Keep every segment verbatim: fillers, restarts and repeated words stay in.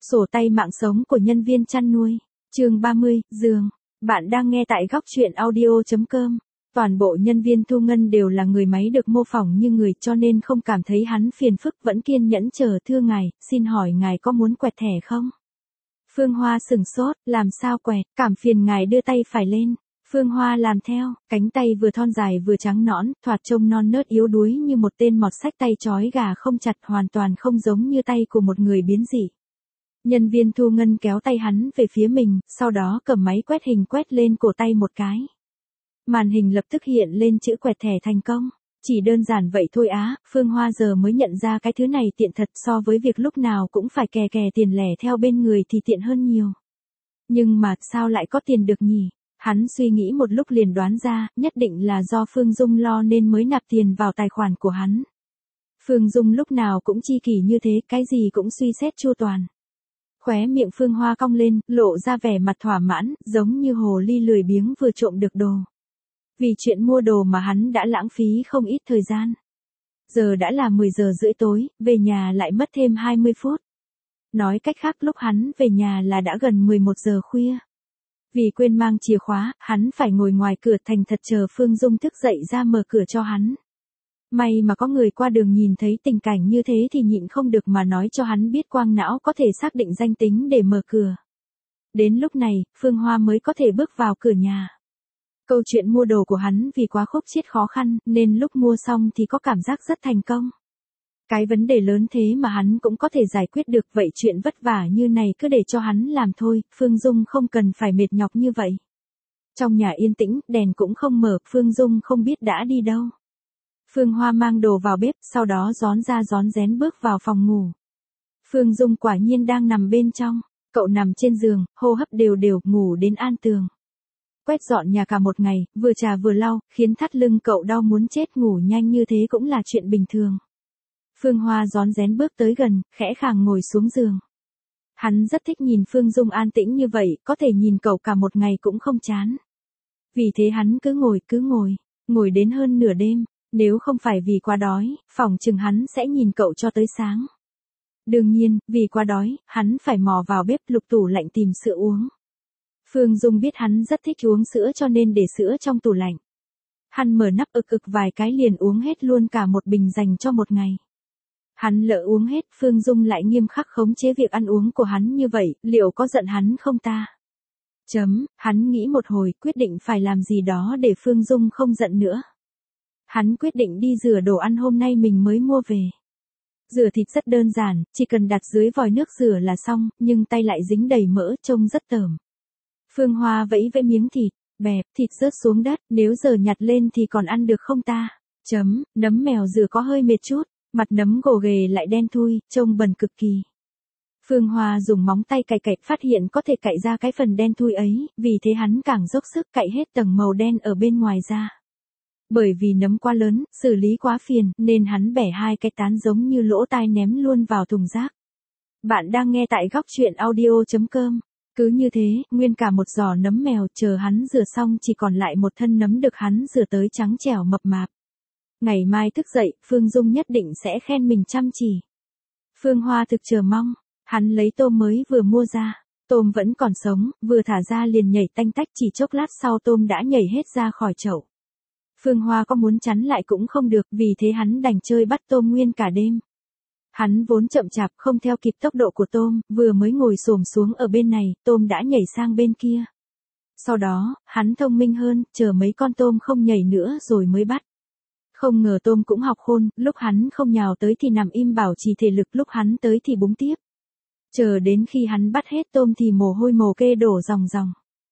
Sổ tay mạng sống của nhân viên chăn nuôi. Chương ba mươi, giường. Bạn đang nghe tại góc truyện audio chấm com. Toàn bộ nhân viên Thu Ngân đều là người máy được mô phỏng như người, cho nên không cảm thấy hắn phiền phức, vẫn kiên nhẫn chờ. Thưa ngài, xin hỏi ngài có muốn quẹt thẻ không? Phương Hoa sừng sốt, làm sao quẹt, cảm phiền ngài đưa tay phải lên. Phương Hoa làm theo, cánh tay vừa thon dài vừa trắng nõn, thoạt trông non nớt yếu đuối như một tên mọt sách, tay trói gà không chặt, hoàn toàn không giống như tay của một người biến dị. Nhân viên Thu Ngân kéo tay hắn về phía mình, sau đó cầm máy quét hình quét lên cổ tay một cái. Màn hình lập tức hiện lên chữ quẹt thẻ thành công. Chỉ đơn giản vậy thôi á, Phương Hoa giờ mới nhận ra cái thứ này tiện thật, so với việc lúc nào cũng phải kè kè tiền lẻ theo bên người thì tiện hơn nhiều. Nhưng mà sao lại có tiền được nhỉ? Hắn suy nghĩ một lúc liền đoán ra, nhất định là do Phương Dung lo nên mới nạp tiền vào tài khoản của hắn. Phương Dung lúc nào cũng chi kỷ như thế, cái gì cũng suy xét chu toàn. Khóe miệng Phương Hoa cong lên, lộ ra vẻ mặt thỏa mãn, giống như hồ ly lười biếng vừa trộm được đồ. Vì chuyện mua đồ mà hắn đã lãng phí không ít thời gian. Giờ đã là mười giờ rưỡi tối, về nhà lại mất thêm hai mươi phút. Nói cách khác, lúc hắn về nhà là đã gần mười một giờ khuya. Vì quên mang chìa khóa, hắn phải ngồi ngoài cửa thành thật chờ Phương Dung thức dậy ra mở cửa cho hắn. May mà có người qua đường nhìn thấy tình cảnh như thế thì nhịn không được mà nói cho hắn biết quang não có thể xác định danh tính để mở cửa. Đến lúc này, Phương Hoa mới có thể bước vào cửa nhà. Câu chuyện mua đồ của hắn vì quá khúc chiết khó khăn, nên lúc mua xong thì có cảm giác rất thành công. Cái vấn đề lớn thế mà hắn cũng có thể giải quyết được, vậy chuyện vất vả như này cứ để cho hắn làm thôi, Phương Dung không cần phải mệt nhọc như vậy. Trong nhà yên tĩnh, đèn cũng không mở, Phương Dung không biết đã đi đâu. Phương Hoa mang đồ vào bếp, sau đó rón ra rón rén bước vào phòng ngủ. Phương Dung quả nhiên đang nằm bên trong, cậu nằm trên giường, hô hấp đều đều, ngủ đến an tường. Quét dọn nhà cả một ngày, vừa trà vừa lau, khiến thắt lưng cậu đau muốn chết, ngủ nhanh như thế cũng là chuyện bình thường. Phương Hoa rón rén bước tới gần, khẽ khàng ngồi xuống giường. Hắn rất thích nhìn Phương Dung an tĩnh như vậy, có thể nhìn cậu cả một ngày cũng không chán. Vì thế hắn cứ ngồi cứ ngồi, ngồi đến hơn nửa đêm, nếu không phải vì quá đói, phỏng chừng hắn sẽ nhìn cậu cho tới sáng. Đương nhiên, vì quá đói, hắn phải mò vào bếp lục tủ lạnh tìm sữa uống. Phương Dung biết hắn rất thích uống sữa cho nên để sữa trong tủ lạnh. Hắn mở nắp ực ực vài cái liền uống hết luôn cả một bình dành cho một ngày. Hắn lỡ uống hết, Phương Dung lại nghiêm khắc khống chế việc ăn uống của hắn như vậy, liệu có giận hắn không ta? Chấm, hắn nghĩ một hồi, quyết định phải làm gì đó để Phương Dung không giận nữa. Hắn quyết định đi rửa đồ ăn hôm nay mình mới mua về. Rửa thịt rất đơn giản, chỉ cần đặt dưới vòi nước rửa là xong, nhưng tay lại dính đầy mỡ, trông rất tởm. Phương Hoa vẫy vẫy miếng thịt, bẹp, thịt rớt xuống đất, nếu giờ nhặt lên thì còn ăn được không ta? Chấm, nấm mèo rửa có hơi mệt chút, mặt nấm gồ ghề lại đen thui, trông bẩn cực kỳ. Phương Hoa dùng móng tay cạy cạy, phát hiện có thể cạy ra cái phần đen thui ấy, vì thế hắn càng dốc sức cạy hết tầng màu đen ở bên ngoài ra. Bởi vì nấm quá lớn, xử lý quá phiền, nên hắn bẻ hai cái tán giống như lỗ tai ném luôn vào thùng rác. Bạn đang nghe tại góc truyện audio chấm com. Cứ như thế, nguyên cả một giỏ nấm mèo, chờ hắn rửa xong chỉ còn lại một thân nấm được hắn rửa tới trắng trẻo mập mạp. Ngày mai thức dậy, Phương Dung nhất định sẽ khen mình chăm chỉ. Phương Hoa thực chờ mong, hắn lấy tôm mới vừa mua ra, tôm vẫn còn sống, vừa thả ra liền nhảy tanh tách, chỉ chốc lát sau tôm đã nhảy hết ra khỏi chậu. Phương Hoa có muốn chắn lại cũng không được, vì thế hắn đành chơi bắt tôm nguyên cả đêm. Hắn vốn chậm chạp không theo kịp tốc độ của tôm, vừa mới ngồi xổm xuống ở bên này, tôm đã nhảy sang bên kia. Sau đó, hắn thông minh hơn, chờ mấy con tôm không nhảy nữa rồi mới bắt. Không ngờ tôm cũng học khôn, lúc hắn không nhào tới thì nằm im bảo trì thể lực, lúc hắn tới thì búng tiếp. Chờ đến khi hắn bắt hết tôm thì mồ hôi mồ kê đổ ròng ròng.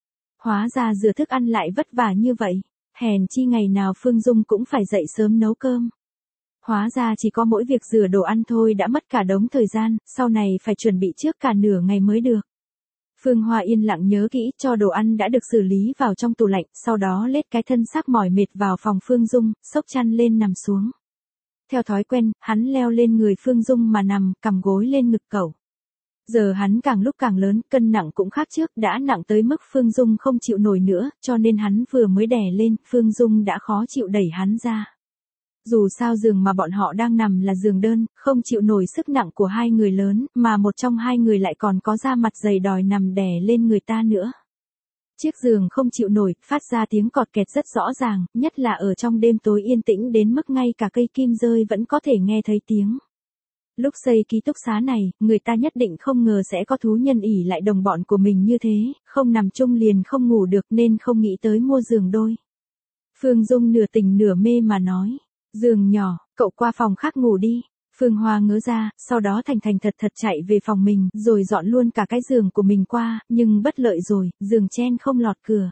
Hóa ra rửa thức ăn lại vất vả như vậy, hèn chi ngày nào Phương Dung cũng phải dậy sớm nấu cơm. Hóa ra chỉ có mỗi việc rửa đồ ăn thôi đã mất cả đống thời gian, sau này phải chuẩn bị trước cả nửa ngày mới được. Phương Hoa yên lặng nhớ kỹ, cho đồ ăn đã được xử lý vào trong tủ lạnh, sau đó lết cái thân xác mỏi mệt vào phòng Phương Dung, xốc chăn lên nằm xuống. Theo thói quen, hắn leo lên người Phương Dung mà nằm, cằm gối lên ngực cậu. Giờ hắn càng lúc càng lớn, cân nặng cũng khác trước, đã nặng tới mức Phương Dung không chịu nổi nữa, cho nên hắn vừa mới đè lên, Phương Dung đã khó chịu đẩy hắn ra. Dù sao giường mà bọn họ đang nằm là giường đơn, không chịu nổi sức nặng của hai người lớn, mà một trong hai người lại còn có da mặt dày đòi nằm đè lên người ta nữa. Chiếc giường không chịu nổi, phát ra tiếng cọt kẹt rất rõ ràng, nhất là ở trong đêm tối yên tĩnh đến mức ngay cả cây kim rơi vẫn có thể nghe thấy tiếng. Lúc xây ký túc xá này, người ta nhất định không ngờ sẽ có thú nhân ỉ lại đồng bọn của mình như thế, không nằm chung liền không ngủ được nên không nghĩ tới mua giường đôi. Phương Dung nửa tỉnh nửa mê mà nói, giường nhỏ, cậu qua phòng khác ngủ đi. Phương Hoa ngớ ra, sau đó thành thành thật thật chạy về phòng mình, rồi dọn luôn cả cái giường của mình qua, nhưng bất lợi rồi, giường chen không lọt cửa.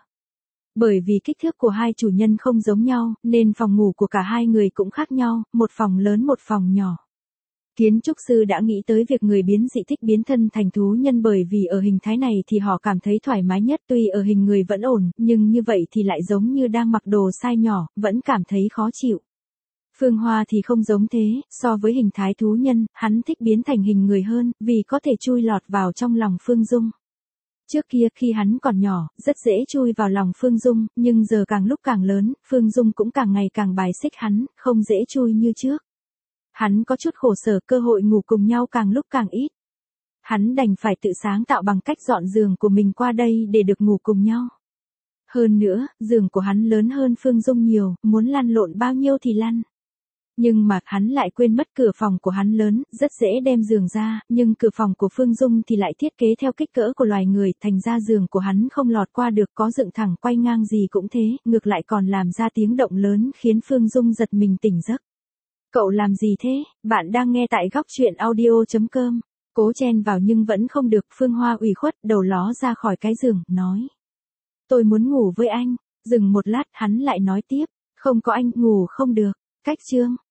Bởi vì kích thước của hai chủ nhân không giống nhau, nên phòng ngủ của cả hai người cũng khác nhau, một phòng lớn một phòng nhỏ. Kiến trúc sư đã nghĩ tới việc người biến dị thích biến thân thành thú nhân bởi vì ở hình thái này thì họ cảm thấy thoải mái nhất, tuy ở hình người vẫn ổn, nhưng như vậy thì lại giống như đang mặc đồ size nhỏ, vẫn cảm thấy khó chịu. Phương Hoa thì không giống thế, so với hình thái thú nhân, hắn thích biến thành hình người hơn, vì có thể chui lọt vào trong lòng Phương Dung. Trước kia khi hắn còn nhỏ, rất dễ chui vào lòng Phương Dung, nhưng giờ càng lúc càng lớn, Phương Dung cũng càng ngày càng bài xích hắn, không dễ chui như trước. Hắn có chút khổ sở, cơ hội ngủ cùng nhau càng lúc càng ít. Hắn đành phải tự sáng tạo bằng cách dọn giường của mình qua đây để được ngủ cùng nhau. Hơn nữa, giường của hắn lớn hơn Phương Dung nhiều, muốn lăn lộn bao nhiêu thì lăn. Nhưng mà hắn lại quên mất cửa phòng của hắn lớn, rất dễ đem giường ra, nhưng cửa phòng của Phương Dung thì lại thiết kế theo kích cỡ của loài người, thành ra giường của hắn không lọt qua được, có dựng thẳng quay ngang gì cũng thế, ngược lại còn làm ra tiếng động lớn khiến Phương Dung giật mình tỉnh giấc. Cậu làm gì thế? Bạn đang nghe tại góc truyện audio chấm com. Cố chen vào nhưng vẫn không được, Phương Hoa ủy khuất, đầu ló ra khỏi cái giường, nói. Tôi muốn ngủ với anh. Dừng một lát, hắn lại nói tiếp. Không có anh, ngủ không được. Cách chương.